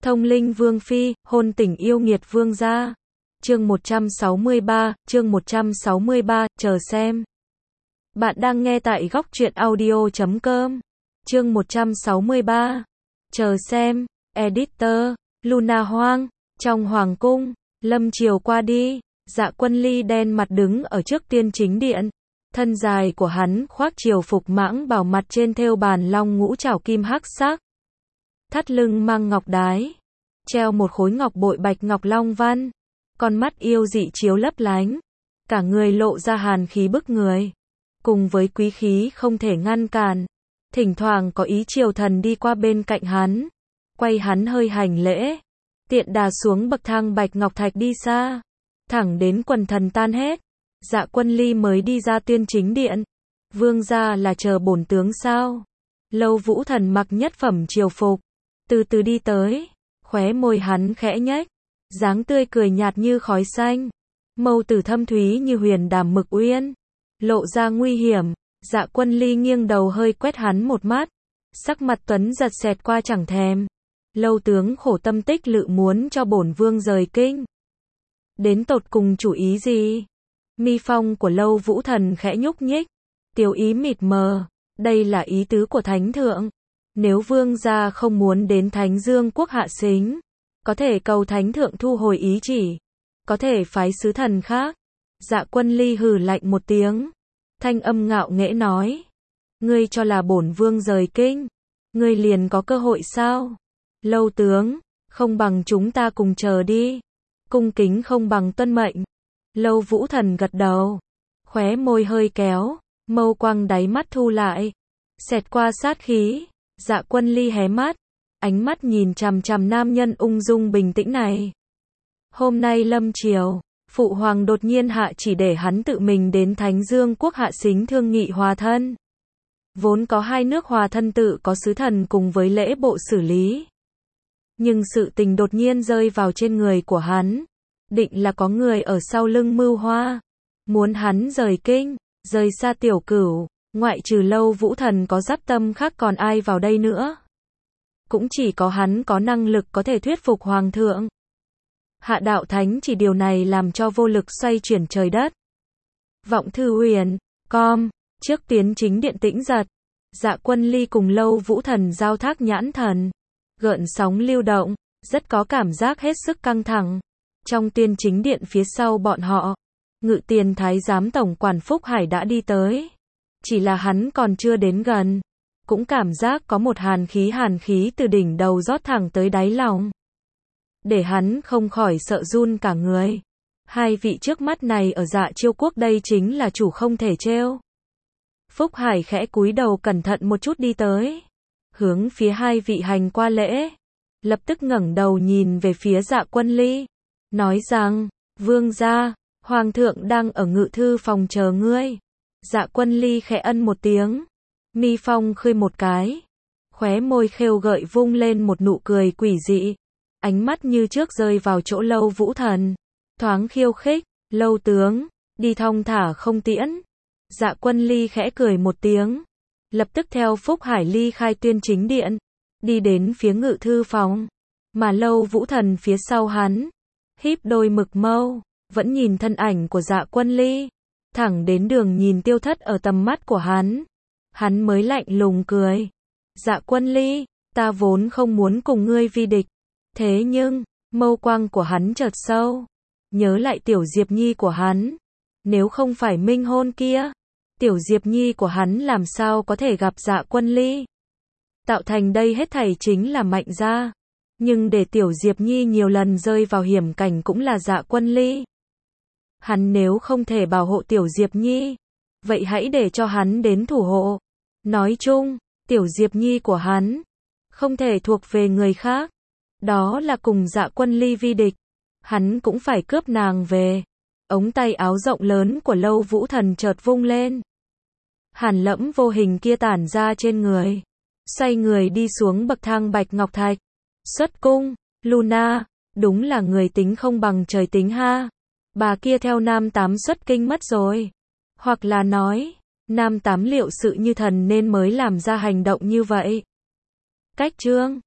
Thông linh vương phi, hôn tình yêu nghiệt vương gia. Chương 163, chờ xem. Bạn đang nghe tại góc truyện audio.com. Chương 163, chờ xem. Editor, Luna Hoang. Trong hoàng cung, lâm chiều qua đi, Dạ Quân Ly đen mặt đứng ở trước tiên chính điện. Thân dài của hắn khoác triều phục mãng bảo, mặt trên thêu bàn long ngũ trảo kim hắc sắc. Thắt lưng mang ngọc đái, treo một khối ngọc bội bạch ngọc long văn. Con mắt yêu dị chiếu lấp lánh, cả người lộ ra hàn khí bức người, cùng với quý khí không thể ngăn cản. Thỉnh thoảng có ý triều thần đi qua bên cạnh hắn, quay hắn hơi hành lễ, tiện đà xuống bậc thang bạch ngọc thạch đi xa, thẳng đến quần thần tan hết, Dạ Quân Ly mới đi ra tuyên chính điện. Vương gia là chờ bổn tướng sao? Lâu Vũ Thần mặc nhất phẩm triều phục, từ từ đi tới, khóe môi hắn khẽ nhếch, dáng tươi cười nhạt như khói xanh, mâu tử thâm thúy như huyền đàm mực uyên, lộ ra nguy hiểm. Dạ Quân Ly nghiêng đầu hơi quét hắn một mắt, sắc mặt tuấn giật xẹt qua chẳng thèm. Lâu tướng khổ tâm tích lự muốn cho bổn vương rời kinh, đến tột cùng chủ ý gì? Mi phong của Lâu Vũ Thần khẽ nhúc nhích, tiểu ý mịt mờ, đây là ý tứ của thánh thượng. Nếu vương gia không muốn đến Thánh Dương quốc hạ xính, có thể cầu thánh thượng thu hồi ý chỉ, có thể phái sứ thần khác. Dạ Quân Ly hừ lạnh một tiếng, thanh âm ngạo nghễ nói: ngươi cho là bổn vương rời kinh, ngươi liền có cơ hội sao? Lâu tướng, không bằng chúng ta cùng chờ đi. Cung kính không bằng tuân mệnh. Lâu Vũ Thần gật đầu, khóe môi hơi kéo, mâu quang đáy mắt thu lại, xẹt qua sát khí. Dạ Quân Ly hé mắt, ánh mắt nhìn chằm chằm nam nhân ung dung bình tĩnh này. Hôm nay lâm triều, phụ hoàng đột nhiên hạ chỉ để hắn tự mình đến Thánh Dương quốc hạ xính thương nghị hòa thân. Vốn có hai nước hòa thân tự có sứ thần cùng với lễ bộ xử lý, nhưng sự tình đột nhiên rơi vào trên người của hắn, định là có người ở sau lưng mưu hoa, muốn hắn rời kinh, rời xa Tiểu Cửu. Ngoại trừ Lâu Vũ Thần có dắt tâm khác còn ai vào đây nữa? Cũng chỉ có hắn có năng lực có thể thuyết phục hoàng thượng. Hạ đạo thánh chỉ điều này làm cho vô lực xoay chuyển trời đất. Vọng thư huyền, trước tiến chính điện tĩnh giật, Dạ Quân Ly cùng Lâu Vũ Thần giao thác nhãn thần, gợn sóng lưu động, rất có cảm giác hết sức căng thẳng. Trong tuyên chính điện phía sau bọn họ, Ngự Tiền Thái giám tổng quản Phúc Hải đã đi tới. Chỉ là hắn còn chưa đến gần, cũng cảm giác có một hàn khí từ đỉnh đầu rót thẳng tới đáy lòng, để hắn không khỏi sợ run cả người. Hai vị trước mắt này ở Dạ Chiêu quốc đây chính là chủ không thể trêu. Phúc Hải khẽ cúi đầu cẩn thận một chút đi tới, hướng phía hai vị hành qua lễ, lập tức ngẩng đầu nhìn về phía Dạ Quân Ly, nói rằng: vương gia, hoàng thượng đang ở ngự thư phòng chờ ngươi. Dạ Quân Ly khẽ ân một tiếng, mi phong khơi một cái, khóe môi khêu gợi vung lên một nụ cười quỷ dị, ánh mắt như trước rơi vào chỗ Lâu Vũ Thần, thoáng khiêu khích: Lâu tướng, đi thong thả không tiễn. Dạ Quân Ly khẽ cười một tiếng, lập tức theo Phúc Hải ly khai tuyên chính điện, đi đến phía ngự thư phòng, mà Lâu Vũ Thần phía sau hắn, híp đôi mực mâu, vẫn nhìn thân ảnh của Dạ Quân Ly, thẳng đến đường nhìn tiêu thất ở tầm mắt của hắn mới lạnh lùng cười: Dạ Quân Ly, ta vốn không muốn cùng ngươi vi địch, thế nhưng, mâu quang của hắn chợt sâu, nhớ lại Tiểu Diệp Nhi của hắn, nếu không phải minh hôn kia, Tiểu Diệp Nhi của hắn làm sao có thể gặp Dạ Quân Ly. Tạo thành đây hết thảy chính là Mạnh gia, nhưng để Tiểu Diệp Nhi nhiều lần rơi vào hiểm cảnh cũng là Dạ Quân Ly. Hắn nếu không thể bảo hộ Tiểu Diệp Nhi, vậy hãy để cho hắn đến thủ hộ. Nói chung, Tiểu Diệp Nhi của hắn không thể thuộc về người khác, đó là cùng Dạ Quân Ly vi địch, hắn cũng phải cướp nàng về. Ống tay áo rộng lớn của Lâu Vũ Thần chợt vung lên, hàn lẫm vô hình kia tản ra trên người, xoay người đi xuống bậc thang bạch ngọc thạch. Xuất cung, Luna, đúng là người tính không bằng trời tính ha. Bà kia theo Nam Tám xuất kinh mất rồi. Hoặc là nói, Nam Tám liệu sự như thần nên mới làm ra hành động như vậy. Cách chương